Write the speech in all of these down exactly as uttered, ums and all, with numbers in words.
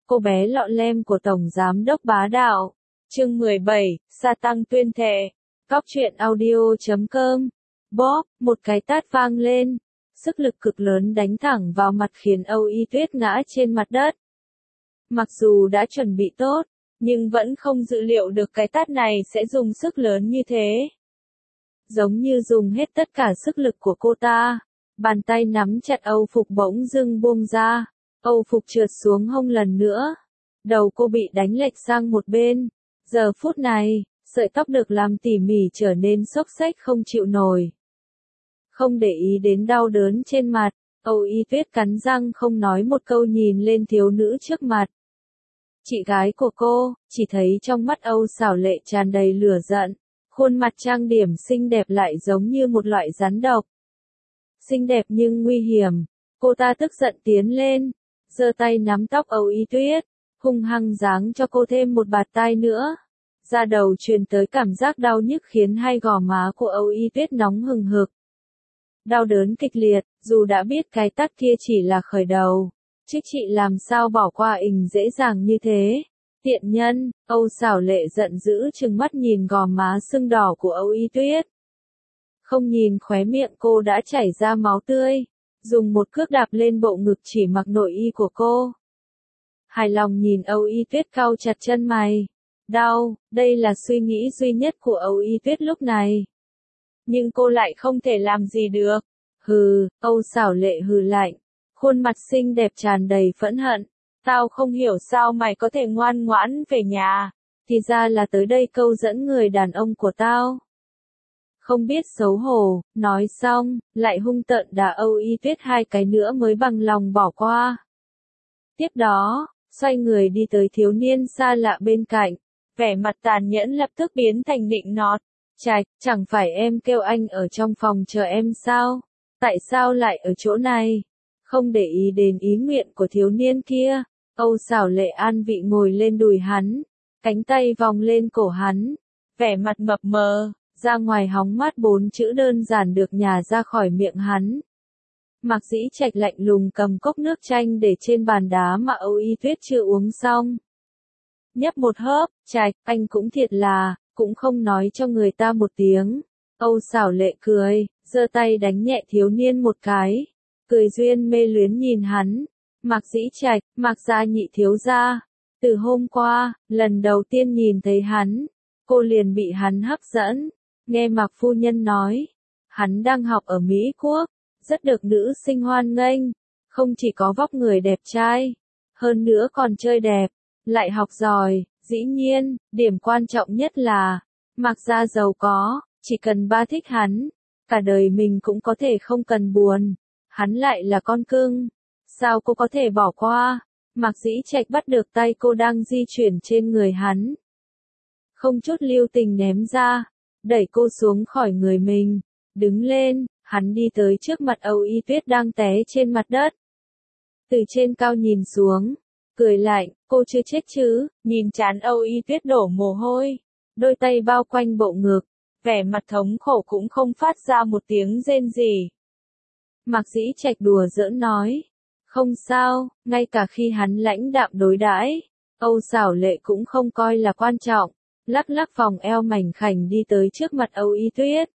cô bé lọ lem của Tổng Giám đốc bá đạo. Chương mười bảy, Sa Tăng tuyên thệ. Cóc truyện audio chấm com. Bóp, một cái tát vang lên. Sức lực cực lớn đánh thẳng vào mặt khiến Âu Y Tuyết ngã trên mặt đất. Mặc dù đã chuẩn bị tốt, nhưng vẫn không dự liệu được cái tát này sẽ dùng sức lớn như thế. Giống như dùng hết tất cả sức lực của cô ta. Bàn tay nắm chặt Âu phục bỗng dưng buông ra. Âu phục trượt xuống hông lần nữa. Đầu cô bị đánh lệch sang một bên. Giờ phút này, sợi tóc được làm tỉ mỉ trở nên xốc xếch không chịu nổi. Không để ý đến đau đớn trên mặt, Âu Y Tuyết cắn răng không nói một câu nhìn lên thiếu nữ trước mặt. Chị gái của cô, chỉ thấy trong mắt Âu Xảo Lệ tràn đầy lửa giận, khuôn mặt trang điểm xinh đẹp lại giống như một loại rắn độc. Xinh đẹp nhưng nguy hiểm, cô ta tức giận tiến lên, giơ tay nắm tóc Âu Y Tuyết, hung hăng giáng cho cô thêm một bạt tai nữa. Da đầu truyền tới cảm giác đau nhức khiến hai gò má của Âu Y Tuyết nóng hừng hực. Đau đớn kịch liệt, dù đã biết cái tát kia chỉ là khởi đầu, chứ chị làm sao bỏ qua ình dễ dàng như thế. Tiện nhân, Âu Xảo Lệ giận dữ trừng mắt nhìn gò má sưng đỏ của Âu Y Tuyết. Không nhìn khóe miệng cô đã chảy ra máu tươi, dùng một cước đạp lên bộ ngực chỉ mặc nội y của cô. Hài lòng nhìn Âu Y Tuyết cau chặt chân mày. Đau, đây là suy nghĩ duy nhất của Âu Y Tuyết lúc này. Nhưng cô lại không thể làm gì được. Hừ, Âu Xảo Lệ hừ lạnh, khuôn mặt xinh đẹp tràn đầy phẫn hận. Tao không hiểu sao mày có thể ngoan ngoãn về nhà, thì ra là tới đây câu dẫn người đàn ông của tao. Không biết xấu hổ, nói xong, lại hung tợn đả Âu Y Tuyết hai cái nữa mới bằng lòng bỏ qua. Tiếp đó, xoay người đi tới thiếu niên xa lạ bên cạnh, vẻ mặt tàn nhẫn lập tức biến thành nịnh nọt. Trạch, chẳng phải em kêu anh ở trong phòng chờ em sao? Tại sao lại ở chỗ này? Không để ý đến ý nguyện của thiếu niên kia, Âu Xảo Lệ an vị ngồi lên đùi hắn, cánh tay vòng lên cổ hắn, vẻ mặt mập mờ, ra ngoài hóng mát bốn chữ đơn giản được nhả ra khỏi miệng hắn. Mạc Dĩ Trạch lạnh lùng cầm cốc nước chanh để trên bàn đá mà Âu Y Tuyết chưa uống xong. Nhấp một hớp, Trạch, anh cũng thiệt là, cũng không nói cho người ta một tiếng. Âu Xảo Lệ cười, giơ tay đánh nhẹ thiếu niên một cái, cười duyên mê luyến nhìn hắn. Mạc Dĩ Trạch, Mạc gia nhị thiếu gia. Từ hôm qua, lần đầu tiên nhìn thấy hắn, cô liền bị hắn hấp dẫn. Nghe Mạc phu nhân nói, hắn đang học ở Mỹ Quốc, rất được nữ sinh hoan nghênh, không chỉ có vóc người đẹp trai, hơn nữa còn chơi đẹp, lại học giỏi. Dĩ nhiên, điểm quan trọng nhất là, Mạc gia giàu có, chỉ cần ba thích hắn, cả đời mình cũng có thể không cần buồn. Hắn lại là con cưng, sao cô có thể bỏ qua? Mạc Dĩ Trạch bắt được tay cô đang di chuyển trên người hắn, không chút lưu tình ném ra, đẩy cô xuống khỏi người mình, đứng lên, hắn đi tới trước mặt Âu Y Tuyết đang té trên mặt đất. Từ trên cao nhìn xuống, cười lạnh, cô chưa chết chứ? Nhìn trán Âu Y Tuyết đổ mồ hôi, đôi tay bao quanh bộ ngực, vẻ mặt thống khổ cũng không phát ra một tiếng rên gì. Mạc Dĩ Trạch đùa giỡn nói, không sao, ngay cả khi hắn lãnh đạm đối đãi, Âu Xảo Lệ cũng không coi là quan trọng, lắc lắc vòng eo mảnh khảnh đi tới trước mặt Âu Y Tuyết.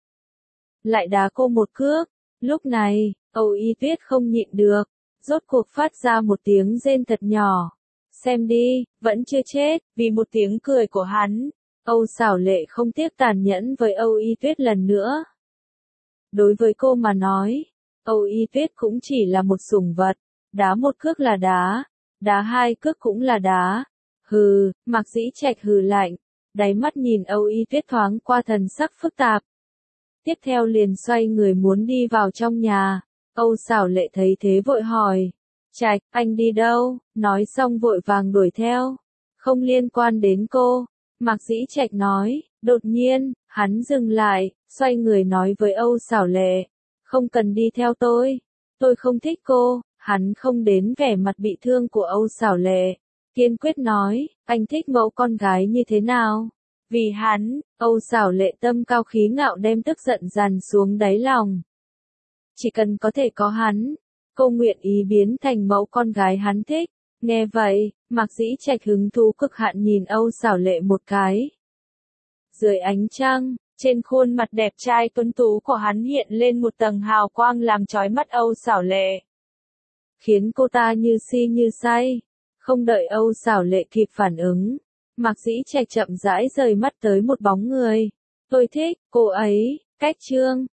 Lại đá cô một cước, lúc này, Âu Y Tuyết không nhịn được, rốt cuộc phát ra một tiếng rên thật nhỏ. Xem đi, vẫn chưa chết, vì một tiếng cười của hắn, Âu Xảo Lệ không tiếc tàn nhẫn với Âu Y Tuyết lần nữa. Đối với cô mà nói, Âu Y Tuyết cũng chỉ là một sủng vật, đá một cước là đá, đá hai cước cũng là đá. Hừ, Mạc Dĩ Trạch hừ lạnh, đáy mắt nhìn Âu Y Tuyết thoáng qua thần sắc phức tạp. Tiếp theo liền xoay người muốn đi vào trong nhà, Âu Xảo Lệ thấy thế vội hỏi, Trạch, anh đi đâu? Nói xong vội vàng đuổi theo, không liên quan đến cô. Mạc Dĩ Trạch nói, đột nhiên, hắn dừng lại, xoay người nói với Âu Xảo Lệ, không cần đi theo tôi, tôi không thích cô. Hắn không đến vẻ mặt bị thương của Âu Xảo Lệ, kiên quyết nói, anh thích mẫu con gái như thế nào? Vì hắn, Âu Xảo Lệ tâm cao khí ngạo đem tức giận dàn xuống đáy lòng. Chỉ cần có thể có hắn, cô nguyện ý biến thành mẫu con gái hắn thích. Nghe vậy, Mạc Dĩ Trạch hứng thú cực hạn nhìn Âu Xảo Lệ một cái. Dưới ánh trăng, trên khuôn mặt đẹp trai tuấn tú của hắn hiện lên một tầng hào quang làm chói mắt Âu Xảo Lệ, khiến cô ta như si như say. Không đợi Âu Xảo Lệ kịp phản ứng, Mạc Dĩ Trạch chậm rãi rời mắt tới một bóng người. Tôi thích cô ấy, Cách Trương.